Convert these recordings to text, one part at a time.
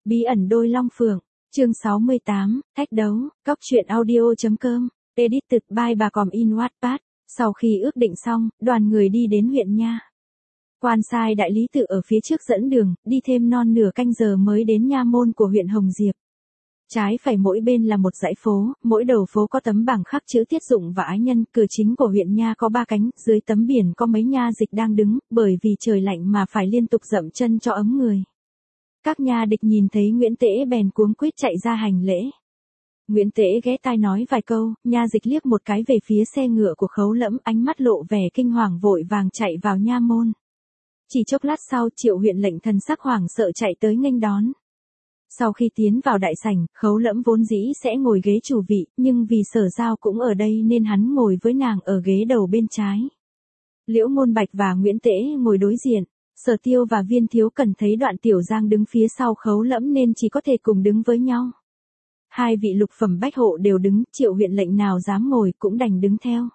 Bí ẩn đôi long phượng, chương 68, thách đấu, Cóc truyện audio.com, edited by bà Còm in Wattpad. Sau khi ước định xong, đoàn người đi đến huyện Nha. Quan sai đại lý tự ở phía trước dẫn đường, đi thêm non nửa canh giờ mới đến nha môn của huyện Hồng Diệp. Trái phải mỗi bên là một dãy phố, mỗi đầu phố có tấm bảng khắc chữ tiết dụng và ái nhân. Cửa chính của huyện Nha có 3 cánh, dưới tấm biển có mấy nha dịch đang đứng, bởi vì trời lạnh mà phải liên tục dậm chân cho ấm người. Các nha địch nhìn thấy Nguyễn Tễ bèn cuống quýt chạy ra hành lễ. Nguyễn Tễ ghé tai nói vài câu, nha dịch liếc một cái về phía xe ngựa của Khấu Lẫm, ánh mắt lộ vẻ kinh hoàng vội vàng chạy vào nha môn. Chỉ chốc lát sau, Triệu huyện lệnh thần sắc hoảng sợ chạy tới nghênh đón. Sau khi tiến vào đại sảnh, Khấu Lẫm vốn dĩ sẽ ngồi ghế chủ vị, nhưng vì Sở Giao cũng ở đây nên hắn ngồi với nàng ở ghế đầu bên trái. Liễu Môn Bạch và Nguyễn Tễ ngồi đối diện. Sở Tiêu và Viên Thiếu Cần thấy Đoạn Tiểu Giang đứng phía sau Khấu Lẫm nên chỉ có thể cùng đứng với nhau. Hai vị lục phẩm bách hộ đều đứng, Triệu huyện lệnh nào dám ngồi cũng đành đứng theo.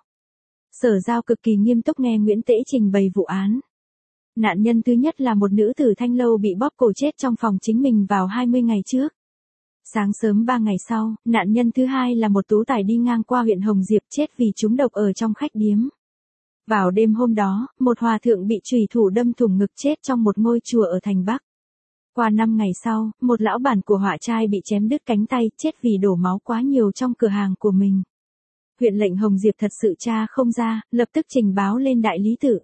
Sở Giao cực kỳ nghiêm túc nghe Nguyễn Tễ trình bày vụ án. Nạn nhân thứ nhất là một nữ tử Thanh Lâu bị bóp cổ chết trong phòng chính mình vào 20 ngày trước. Sáng sớm 3 ngày sau, nạn nhân thứ hai là một tú tài đi ngang qua huyện Hồng Diệp chết vì trúng độc ở trong khách điếm. Vào đêm hôm đó, một hòa thượng bị chùy thủ đâm thủng ngực chết trong một ngôi chùa ở thành Bắc. Qua 5 ngày sau, một lão bản của họa trai bị chém đứt cánh tay chết vì đổ máu quá nhiều trong cửa hàng của mình. Huyện lệnh Hồng Diệp thật sự tra không ra, lập tức trình báo lên đại lý tự.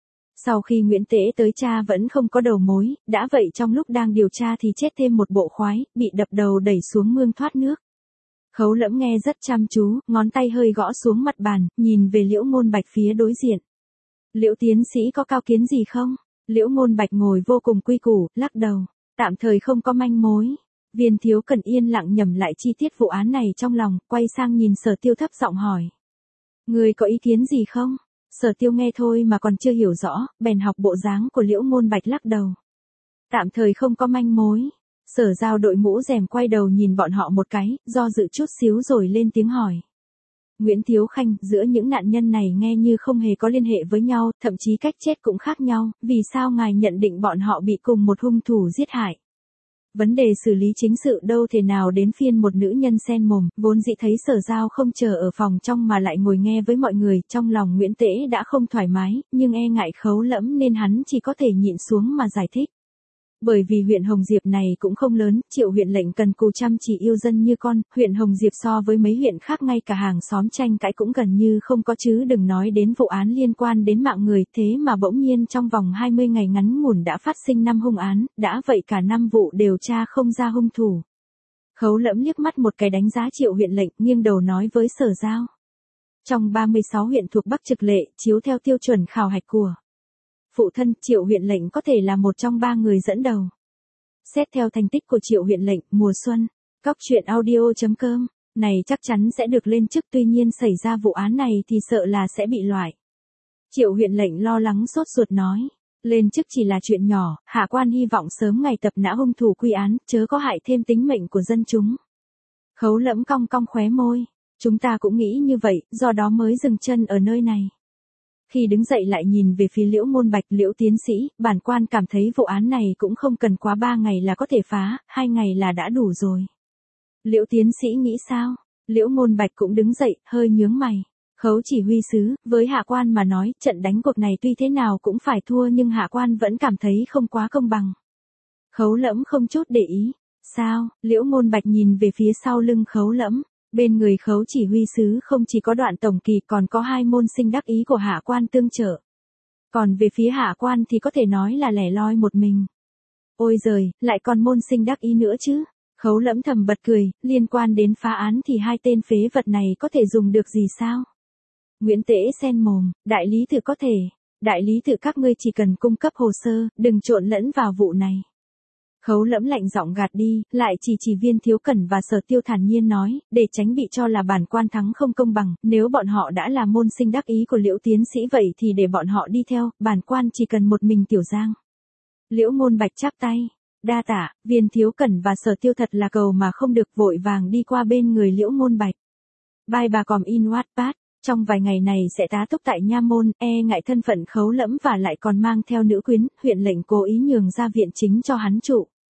Sau khi Nguyễn Tễ tới tra vẫn không có đầu mối, đã vậy trong lúc đang điều tra thì chết thêm một bộ khoái, bị đập đầu đẩy xuống mương thoát nước. Khấu Lẫm nghe rất chăm chú, ngón tay hơi gõ xuống mặt bàn, nhìn về Liễu Môn Bạch phía đối diện. Liễu tiến sĩ có cao kiến gì không? Liễu Môn Bạch ngồi vô cùng quy củ, lắc đầu, tạm thời không có manh mối. Viên Thiếu Cần yên lặng nhẩm lại chi tiết vụ án này trong lòng, quay sang nhìn Sở Tiêu thấp giọng hỏi. Người có ý kiến gì không? Sở Tiêu nghe thôi mà còn chưa hiểu rõ, bèn học bộ dáng của Liễu Môn Bạch lắc đầu. Tạm thời không có manh mối. Sở Giao đội mũ rèm quay đầu nhìn bọn họ một cái, do dự chút xíu rồi lên tiếng hỏi. Nguyễn Thiếu Khanh, giữa những nạn nhân này nghe như không hề có liên hệ với nhau, thậm chí cách chết cũng khác nhau, vì sao ngài nhận định bọn họ bị cùng một hung thủ giết hại? Vấn đề xử lý chính sự đâu thể nào đến phiên một nữ nhân xen mồm, vốn dĩ thấy Sở Giao không chờ ở phòng trong mà lại ngồi nghe với mọi người, trong lòng Nguyễn Tễ đã không thoải mái, nhưng e ngại Khấu Lẫm nên hắn chỉ có thể nhịn xuống mà giải thích. Bởi vì huyện Hồng Diệp này cũng không lớn, Triệu huyện lệnh cần cù chăm chỉ yêu dân như con, huyện Hồng Diệp so với mấy huyện khác ngay cả hàng xóm tranh cãi cũng gần như không có chứ đừng nói đến vụ án liên quan đến mạng người, thế mà bỗng nhiên trong vòng 20 ngày ngắn ngủn đã phát sinh 5 hung án, đã vậy cả 5 vụ đều tra không ra hung thủ. Khấu Lẫm liếc mắt một cái đánh giá Triệu huyện lệnh, nghiêng đầu nói với Sở Giao. Trong 36 huyện thuộc Bắc Trực Lệ, chiếu theo tiêu chuẩn khảo hạch của phụ thân, Triệu huyện lệnh có thể là một trong 3 người dẫn đầu. Xét theo thành tích của Triệu huyện lệnh, mùa xuân, Cóc truyện audio.com, này chắc chắn sẽ được lên chức, tuy nhiên xảy ra vụ án này thì sợ là sẽ bị loại. Triệu huyện lệnh lo lắng sốt ruột nói, lên chức chỉ là chuyện nhỏ, hạ quan hy vọng sớm ngày tập nã hung thủ quy án, chớ có hại thêm tính mệnh của dân chúng. Khấu Lẫm cong cong khóe môi, chúng ta cũng nghĩ như vậy, do đó mới dừng chân ở nơi này. Khi đứng dậy lại nhìn về phía Liễu Môn Bạch, Liễu tiến sĩ, bản quan cảm thấy vụ án này cũng không cần quá 3 ngày là có thể phá, 2 ngày là đã đủ rồi. Liễu tiến sĩ nghĩ sao? Liễu Môn Bạch cũng đứng dậy, hơi nhướng mày. Khấu chỉ huy sứ, với hạ quan mà nói, trận đánh cuộc này tuy thế nào cũng phải thua nhưng hạ quan vẫn cảm thấy không quá công bằng. Khấu Lẫm không chút để ý. Sao? Liễu Môn Bạch nhìn về phía sau lưng Khấu Lẫm. Bên người Khấu chỉ huy sứ không chỉ có Đoạn tổng kỳ còn có 2 môn sinh đắc ý của hạ quan tương trợ. Còn về phía hạ quan thì có thể nói là lẻ loi một mình. Ôi giời, lại còn môn sinh đắc ý nữa chứ. Khấu Lẫm thầm bật cười, liên quan đến phá án thì 2 tên phế vật này có thể dùng được gì sao? Nguyễn Tễ xen mồm, đại lý tự có thể. Đại lý tự các ngươi chỉ cần cung cấp hồ sơ, đừng trộn lẫn vào vụ này. Khấu Lẫm lạnh giọng gạt đi, lại chỉ Viên Thiếu Cần và Sở Tiêu thản nhiên nói, để tránh bị cho là bản quan thắng không công bằng, nếu bọn họ đã là môn sinh đắc ý của Liễu tiến sĩ vậy thì để bọn họ đi theo, bản quan chỉ cần một mình Tiểu Giang. Liễu Môn Bạch chắp tay, đa tạ. Viên Thiếu Cần và Sở Tiêu thật là cầu mà không được, vội vàng đi qua bên người Liễu Môn Bạch. Bye bà Còm in Wattpad. Trong vài ngày này sẽ tá túc tại nha môn, e ngại thân phận Khấu Lẫm và lại còn mang theo nữ quyến, huyện lệnh cố ý nhường ra viện chính cho hắn trụ.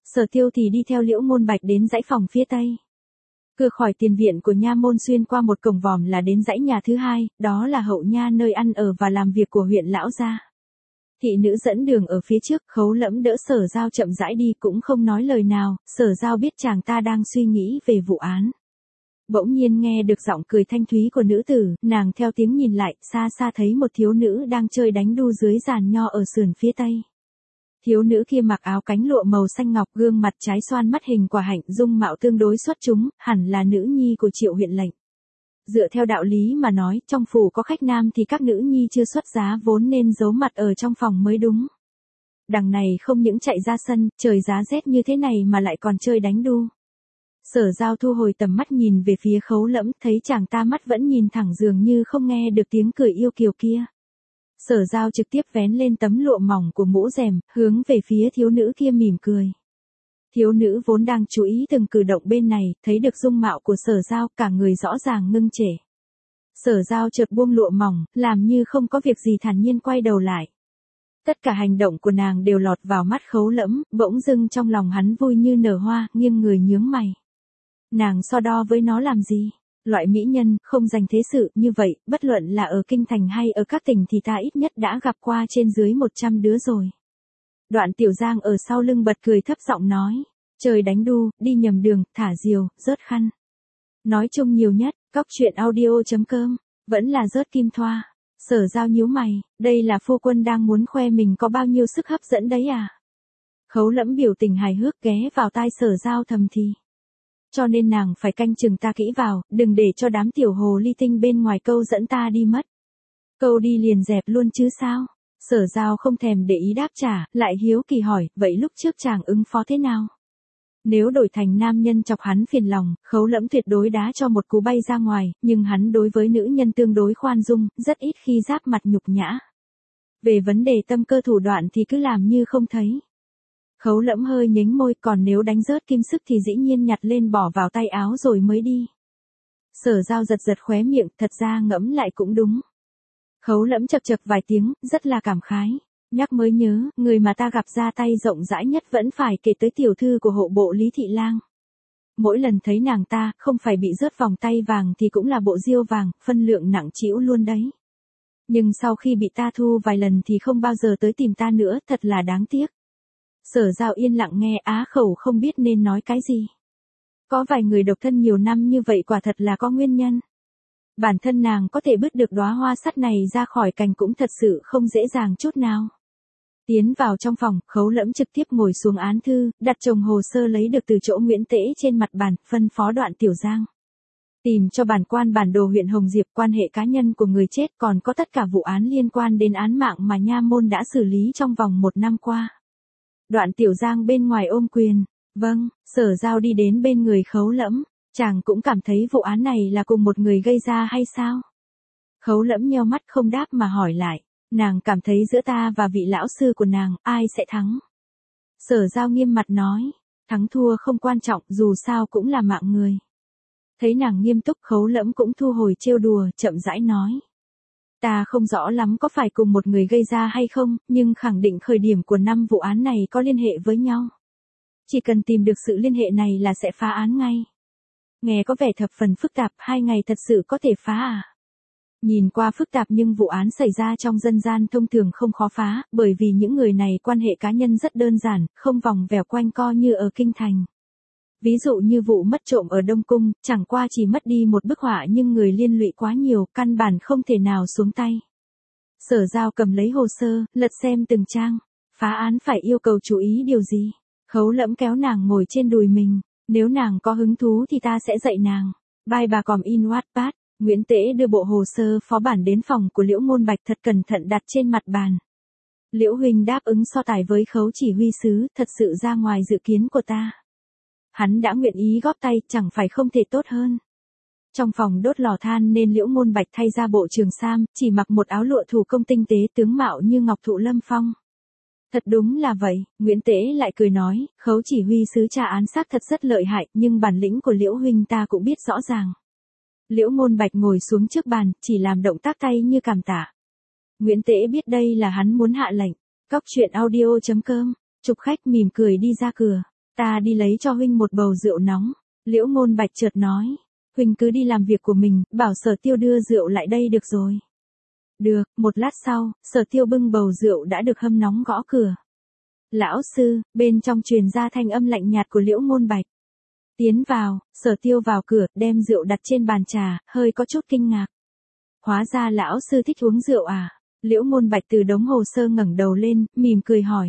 Sở Tiêu thì đi theo Liễu Ngôn Bạch đến dãy phòng phía tây. Cửa khỏi tiền viện của nha môn xuyên qua một cổng vòm là đến dãy nhà thứ hai, đó là hậu nha nơi ăn ở và làm việc của huyện lão gia. Thị nữ dẫn đường ở phía trước, Khấu Lẫm đỡ Sở Giao chậm rãi đi cũng không nói lời nào, Sở Giao biết chàng ta đang suy nghĩ về vụ án. Bỗng nhiên nghe được giọng cười thanh thúy của nữ tử, nàng theo tiếng nhìn lại, xa xa thấy một thiếu nữ đang chơi đánh đu dưới giàn nho ở sườn phía tây. Thiếu nữ kia mặc áo cánh lụa màu xanh ngọc, gương mặt trái xoan, mắt hình quả hạnh, dung mạo tương đối xuất chúng, hẳn là nữ nhi của Triệu huyện lệnh. Dựa theo đạo lý mà nói, trong phủ có khách nam thì các nữ nhi chưa xuất giá vốn nên giấu mặt ở trong phòng mới đúng. Đằng này không những chạy ra sân, trời giá rét như thế này mà lại còn chơi đánh đu. Sở Giao thu hồi tầm mắt nhìn về phía Khấu Lẫm, thấy chàng ta mắt vẫn nhìn thẳng dường như không nghe được tiếng cười yêu kiều kia. Sở Giao trực tiếp vén lên tấm lụa mỏng của mũ rèm, hướng về phía thiếu nữ kia mỉm cười. Thiếu nữ vốn đang chú ý từng cử động bên này, thấy được dung mạo của Sở Giao, cả người rõ ràng ngưng trệ. Sở Giao chợt buông lụa mỏng, làm như không có việc gì thản nhiên quay đầu lại. Tất cả hành động của nàng đều lọt vào mắt Khấu Lẫm, bỗng dưng trong lòng hắn vui như nở hoa, nghiêng người nhướng mày. Nàng so đo với nó làm gì? Loại mỹ nhân, không dành thế sự, như vậy, bất luận là ở kinh thành hay ở các tỉnh thì ta ít nhất đã gặp qua trên dưới 100 đứa rồi. Đoạn Tiểu Giang ở sau lưng bật cười thấp giọng nói, trời đánh đu, đi nhầm đường, thả diều, rớt khăn. Nói chung nhiều nhất, cóc truyện audio.com, vẫn là rớt kim thoa. Sở Giao nhíu mày, đây là phu quân đang muốn khoe mình có bao nhiêu sức hấp dẫn đấy à? Khấu Lẫm biểu tình hài hước ghé vào tai Sở Giao thầm thì. Cho nên nàng phải canh chừng ta kỹ vào, đừng để cho đám tiểu hồ ly tinh bên ngoài câu dẫn ta đi mất. Câu đi liền dẹp luôn chứ sao? Sở Giao không thèm để ý đáp trả, lại hiếu kỳ hỏi, vậy lúc trước chàng ứng phó thế nào? Nếu đổi thành nam nhân chọc hắn phiền lòng, Khấu Lẫm tuyệt đối đá cho một cú bay ra ngoài, nhưng hắn đối với nữ nhân tương đối khoan dung, rất ít khi giáp mặt nhục nhã. Về vấn đề tâm cơ thủ đoạn thì cứ làm như không thấy. Khấu Lẫm hơi nhếch môi, còn nếu đánh rớt kim sức thì dĩ nhiên nhặt lên bỏ vào tay áo rồi mới đi. Sở Giao giật giật khóe miệng, thật ra ngẫm lại cũng đúng. Khấu Lẫm chậc chậc vài tiếng, rất là cảm khái. Nhắc mới nhớ, người mà ta gặp ra tay rộng rãi nhất vẫn phải kể tới tiểu thư của hộ bộ Lý Thị Lang. Mỗi lần thấy nàng ta, không phải bị rớt vòng tay vàng thì cũng là bộ diêu vàng, phân lượng nặng trĩu luôn đấy. Nhưng sau khi bị ta thu vài lần thì không bao giờ tới tìm ta nữa, thật là đáng tiếc. Sở Giao yên lặng nghe, á khẩu không biết nên nói cái gì. Có vài người độc thân nhiều năm như vậy quả thật là có nguyên nhân. Bản thân nàng có thể bứt được đóa hoa sắt này ra khỏi cành cũng thật sự không dễ dàng chút nào. Tiến vào trong phòng, Khấu Lẫm trực tiếp ngồi xuống án thư, đặt chồng hồ sơ lấy được từ chỗ Nguyễn Tễ trên mặt bàn, phân phó Đoạn Tiểu Giang. Tìm cho bản quan bản đồ huyện Hồng Diệp, quan hệ cá nhân của người chết, còn có tất cả vụ án liên quan đến án mạng mà nha môn đã xử lý trong vòng 1 năm qua. Đoạn Tiểu Giang bên ngoài ôm quyền, vâng. Sở Giao đi đến bên người Khấu Lẫm, chàng cũng cảm thấy vụ án này là cùng một người gây ra hay sao? Khấu Lẫm nheo mắt không đáp mà hỏi lại, nàng cảm thấy giữa ta và vị lão sư của nàng, ai sẽ thắng? Sở Giao nghiêm mặt nói, thắng thua không quan trọng, dù sao cũng là mạng người. Thấy nàng nghiêm túc, Khấu Lẫm cũng thu hồi trêu đùa, chậm rãi nói. Ta không rõ lắm có phải cùng một người gây ra hay không, nhưng khẳng định khởi điểm của 5 vụ án này có liên hệ với nhau. Chỉ cần tìm được sự liên hệ này là sẽ phá án ngay. Nghe có vẻ thập phần phức tạp, 2 ngày thật sự có thể phá à? Nhìn qua phức tạp nhưng vụ án xảy ra trong dân gian thông thường không khó phá, bởi vì những người này quan hệ cá nhân rất đơn giản, không vòng vèo quanh co như ở kinh thành. Ví dụ như vụ mất trộm ở Đông Cung, chẳng qua chỉ mất đi một bức họa nhưng người liên lụy quá nhiều, căn bản không thể nào xuống tay. Sở Giao cầm lấy hồ sơ, lật xem từng trang. Phá án phải yêu cầu chú ý điều gì? Khấu Lẫm kéo nàng ngồi trên đùi mình. Nếu nàng có hứng thú thì ta sẽ dạy nàng. Bye bà còm in Wattpad. Nguyễn Tễ đưa bộ hồ sơ phó bản đến phòng của Liễu Ngôn Bạch thật cẩn thận đặt trên mặt bàn. Liễu huynh đáp ứng so tài với Khấu chỉ huy sứ, thật sự ra ngoài dự kiến của ta. Hắn đã nguyện ý góp tay, chẳng phải không thể tốt hơn. Trong phòng đốt lò than nên Liễu Ngôn Bạch thay ra bộ trường sam, chỉ mặc một áo lụa thủ công tinh tế, tướng mạo như ngọc thụ lâm phong. Thật đúng là vậy, Nguyễn Tễ lại cười nói, Khấu chỉ huy sứ tra án xác thật rất lợi hại, nhưng bản lĩnh của Liễu huynh ta cũng biết rõ ràng. Liễu Ngôn Bạch ngồi xuống trước bàn, chỉ làm động tác tay như cảm tạ. Nguyễn Tễ biết đây là hắn muốn hạ lệnh. Cóc truyện audio.com, chụp khách mỉm cười đi ra cửa. Ta đi lấy cho huynh một bầu rượu nóng. Liễu Môn Bạch chợt nói. Huynh cứ đi làm việc của mình, bảo Sở Tiêu đưa rượu lại đây được rồi. Được, một lát sau, Sở Tiêu bưng bầu rượu đã được hâm nóng gõ cửa. Lão sư, bên trong truyền ra thanh âm lạnh nhạt của Liễu Môn Bạch. Tiến vào, Sở Tiêu vào cửa, đem rượu đặt trên bàn trà, hơi có chút kinh ngạc. Hóa ra lão sư thích uống rượu à? Liễu Môn Bạch từ đống hồ sơ ngẩng đầu lên, mỉm cười hỏi.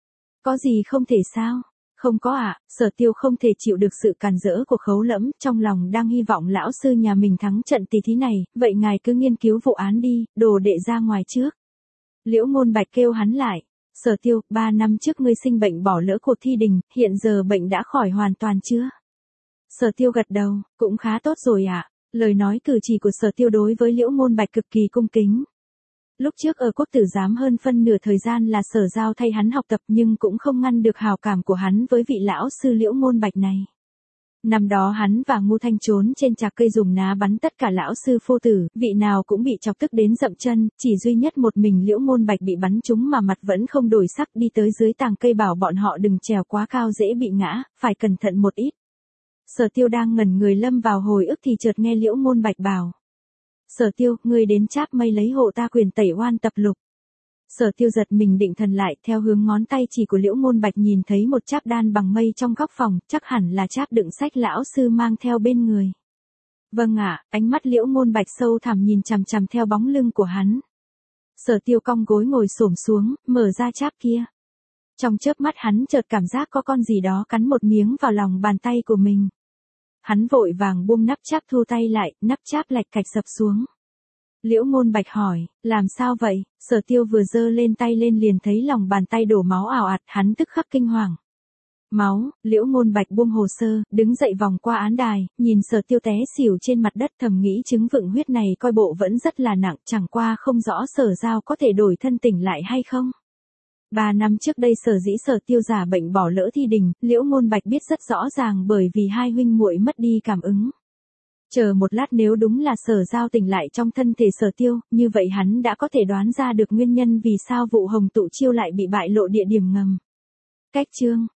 Có gì không thể sao? Không có ạ, Sở Tiêu không thể chịu được sự càn rỡ của Khấu Lẫm, trong lòng đang hy vọng lão sư nhà mình thắng trận tỷ thí này, vậy ngài cứ nghiên cứu vụ án đi, đồ đệ ra ngoài trước. Liễu Môn Bạch kêu hắn lại. Sở Tiêu, 3 năm trước ngươi sinh bệnh bỏ lỡ cuộc thi đình, hiện giờ bệnh đã khỏi hoàn toàn chưa? Sở Tiêu gật đầu, cũng khá tốt rồi ạ. Lời nói cử chỉ của Sở Tiêu đối với Liễu Môn Bạch cực kỳ cung kính. Lúc trước ở quốc tử giám hơn phân nửa thời gian là Sở Giao thay hắn học tập nhưng cũng không ngăn được hào cảm của hắn với vị lão sư Liễu Môn Bạch này. Năm đó hắn và Ngu Thanh trốn trên trạc cây dùng ná bắn tất cả lão sư phô tử, vị nào cũng bị chọc tức đến dậm chân, chỉ duy nhất một mình Liễu Môn Bạch bị bắn trúng mà mặt vẫn không đổi sắc, đi tới dưới tàng cây bảo bọn họ đừng trèo quá cao dễ bị ngã, phải cẩn thận một ít. Sở Tiêu đang ngẩn người lâm vào hồi ức thì chợt nghe Liễu Môn Bạch bảo. Sở Tiêu, ngươi đến Tráp Mây lấy hộ ta quyền tẩy oan tập lục. Sở Tiêu giật mình định thần lại, theo hướng ngón tay chỉ của Liễu Môn Bạch nhìn thấy một cháp đan bằng mây trong góc phòng, chắc hẳn là cháp đựng sách lão sư mang theo bên người. Vâng ạ, ánh mắt Liễu Môn Bạch sâu thẳm nhìn chằm chằm theo bóng lưng của hắn. Sở Tiêu cong gối ngồi xổm xuống, mở ra cháp kia. Trong chớp mắt hắn chợt cảm giác có con gì đó cắn một miếng vào lòng bàn tay của mình. Hắn vội vàng buông nắp cháp thu tay lại, nắp cháp lạch cạch sập xuống. Liễu Môn Bạch hỏi, làm sao vậy? Sở Tiêu vừa giơ lên tay lên liền thấy lòng bàn tay đổ máu ào ạt, hắn tức khắc kinh hoàng. Máu, Liễu Môn Bạch buông hồ sơ, đứng dậy vòng qua án đài, nhìn Sở Tiêu té xỉu trên mặt đất thầm nghĩ chứng vựng huyết này coi bộ vẫn rất là nặng, chẳng qua không rõ Sở Giao có thể đổi thân tỉnh lại hay không. 3 năm trước đây sở dĩ Sở Tiêu giả bệnh bỏ lỡ thi đình, Liễu Môn Bạch biết rất rõ ràng bởi vì hai huynh muội mất đi cảm ứng. Chờ một lát nếu đúng là Sở Giao tỉnh lại trong thân thể Sở Tiêu, như vậy hắn đã có thể đoán ra được nguyên nhân vì sao vụ Hồng Tụ Chiêu lại bị bại lộ địa điểm ngầm. Cách chương